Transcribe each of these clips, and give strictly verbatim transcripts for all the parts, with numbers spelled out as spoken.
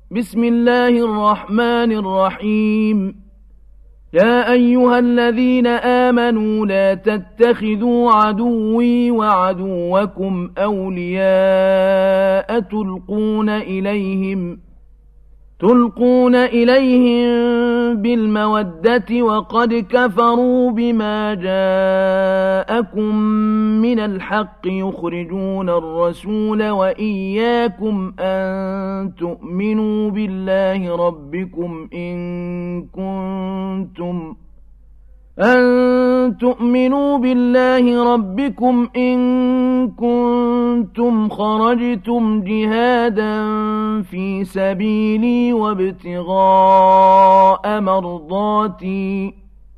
بسم الله الرحمن الرحيم. يا أيها الذين آمنوا لا تتخذوا عدوي وعدوكم أولياء تلقون إليهم تلقون إليهم بالمودة وقد كفروا بما جاءكم من الحق يخرجون الرسول وإياكم أن تؤمنوا بالله ربكم إن كنتم أن تؤمنوا بالله ربكم إن كنتم خرجتم جهادا في سبيلي وابتغاء مرضاتي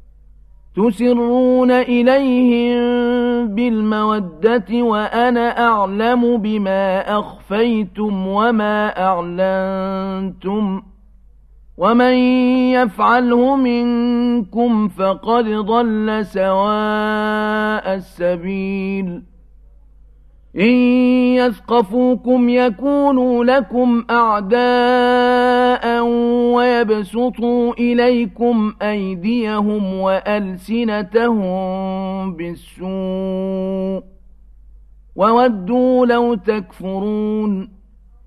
تسرون إليهم بالمودة وأنا أعلم بما أخفيتم وما أعلنتم ومن يفعله منكم فقد ضل سواء السبيل. إن يثقفوكم يكونوا لكم أعداء ويبسطوا إليكم أيديهم وألسنتهم بالسوء وودوا لو تكفرون.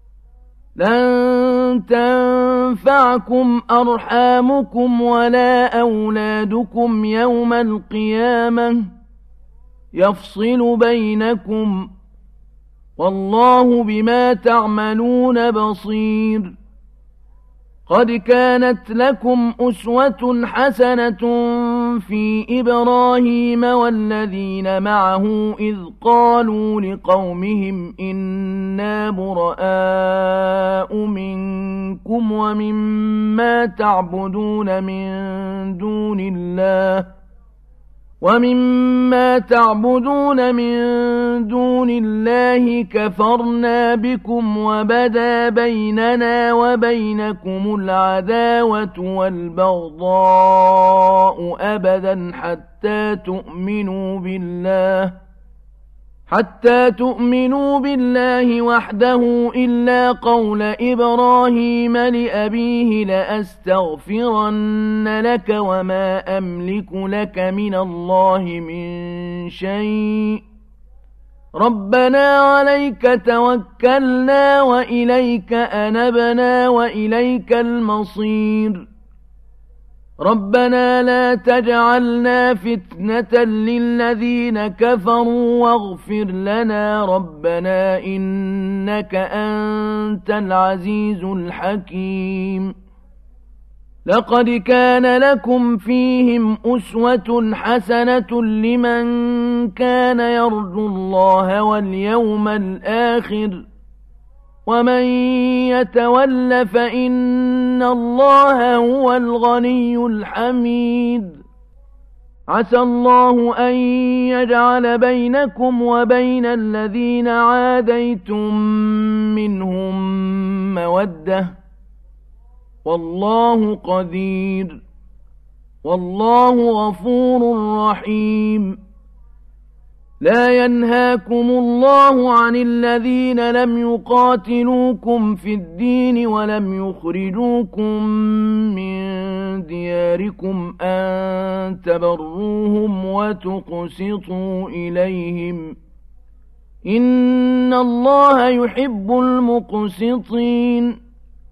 لن تنفعكم أرحامكم ولا أولادكم يوم القيامة يفصل بينكم والله بما تعملون بصير. قد كانت لكم أسوة حسنة في إبراهيم والذين معه إذ قالوا لقومهم إنا براء منكم ومما تعبدون من دون الله ومما تعبدون من دون الله كفرنا بكم وبدا بيننا وبينكم العداوة والبغضاء أبدا حتى تؤمنوا بالله حتى تؤمنوا بالله وحده إلا قول إبراهيم لأبيه لأستغفرن لك وما أملك لك من الله من شيء ربنا عليك توكلنا وإليك أنبنا وإليك المصير. ربنا لا تجعلنا فتنة للذين كفروا واغفر لنا ربنا إنك أنت العزيز الحكيم. لقد كان لكم فيهم أسوة حسنة لمن كان يرجو الله واليوم الآخر ومن يتول فإن الله هو الغني الحميد. عسى الله أن يجعل بينكم وبين الذين عاديتم منهم مودة والله قدير والله غفور رحيم. لا ينهاكم الله عن الذين لم يقاتلوكم في الدين ولم يخرجوكم من دياركم أن تبروهم وتقسطوا إليهم إن الله يحب المقسطين.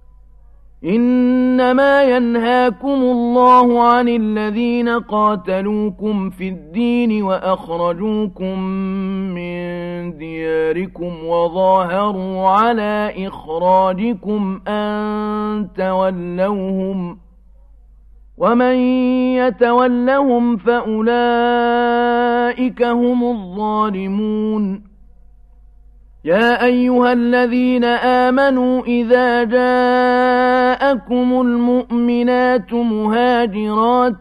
إنما ينهاكم الله عن الذين قاتلوكم في الدين وأخرجوكم من دياركم وظاهروا على إخراجكم أن تولوهم ومن يتولهم فأولئك هم الظالمون. يا أيها الذين آمنوا إذا جاءكم المؤمنات مهاجرات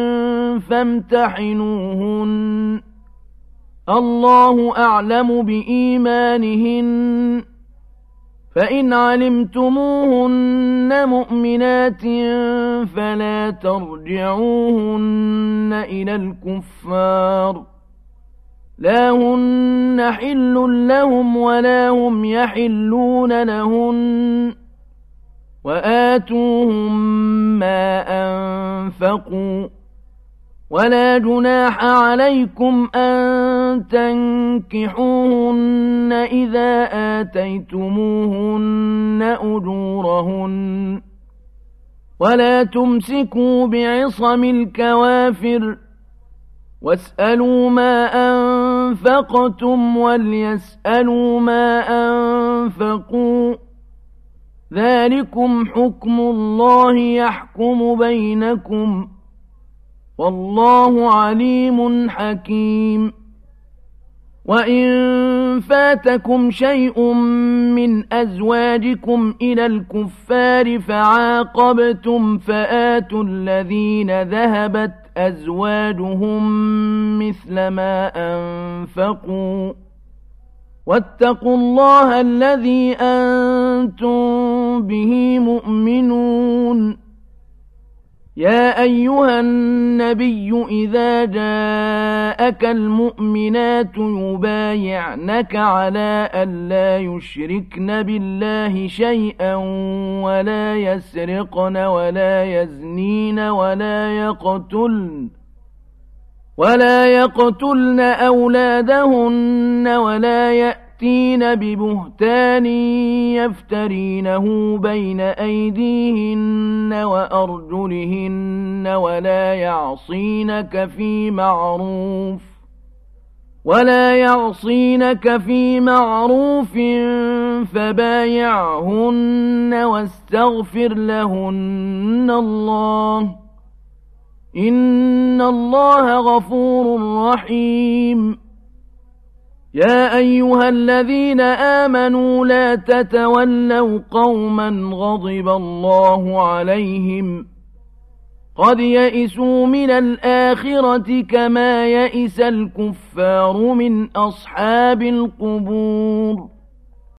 فامتحنوهن الله أعلم بإيمانهن فإن علمتموهن مؤمنات فلا ترجعوهن إلى الكفار لا هن حل لهم ولا هم يحلون لهن وآتوهم ما أنفقوا ولا جناح عليكم أن تنكحوهن إذا آتيتموهن أجورهن ولا تمسكوا بعصم الكوافر واسألوا ما أنفقتم وليسألوا ما أنفقوا ذلكم حكم الله يحكم بينكم والله عليم حكيم وإن فاتكم شيء من أزواجكم إلى الكفار فعاقبتم فآتوا الذين ذهبت أزواجهم مثل ما أنفقوا واتقوا الله الذي أنتم به مؤمنون يا أيها النبي إذا جاءك المؤمنات يبايعنك على ألا يشركن بالله شيئا ولا يسرقن ولا يزنين ولا يقتلن ولا يقتلن أولادهن ولا يأتين ببهتان يفترينه بين أيديهن وأرجلهن ولا يعصينك في معروف ولا يعصينك في معروف فبايعهن واستغفر لهن الله إن الله غفور رحيم يا أيها الذين آمنوا لا تتولوا قوما غضب الله عليهم قد يئسوا من الآخرة كما يئس الكفار من أصحاب القبور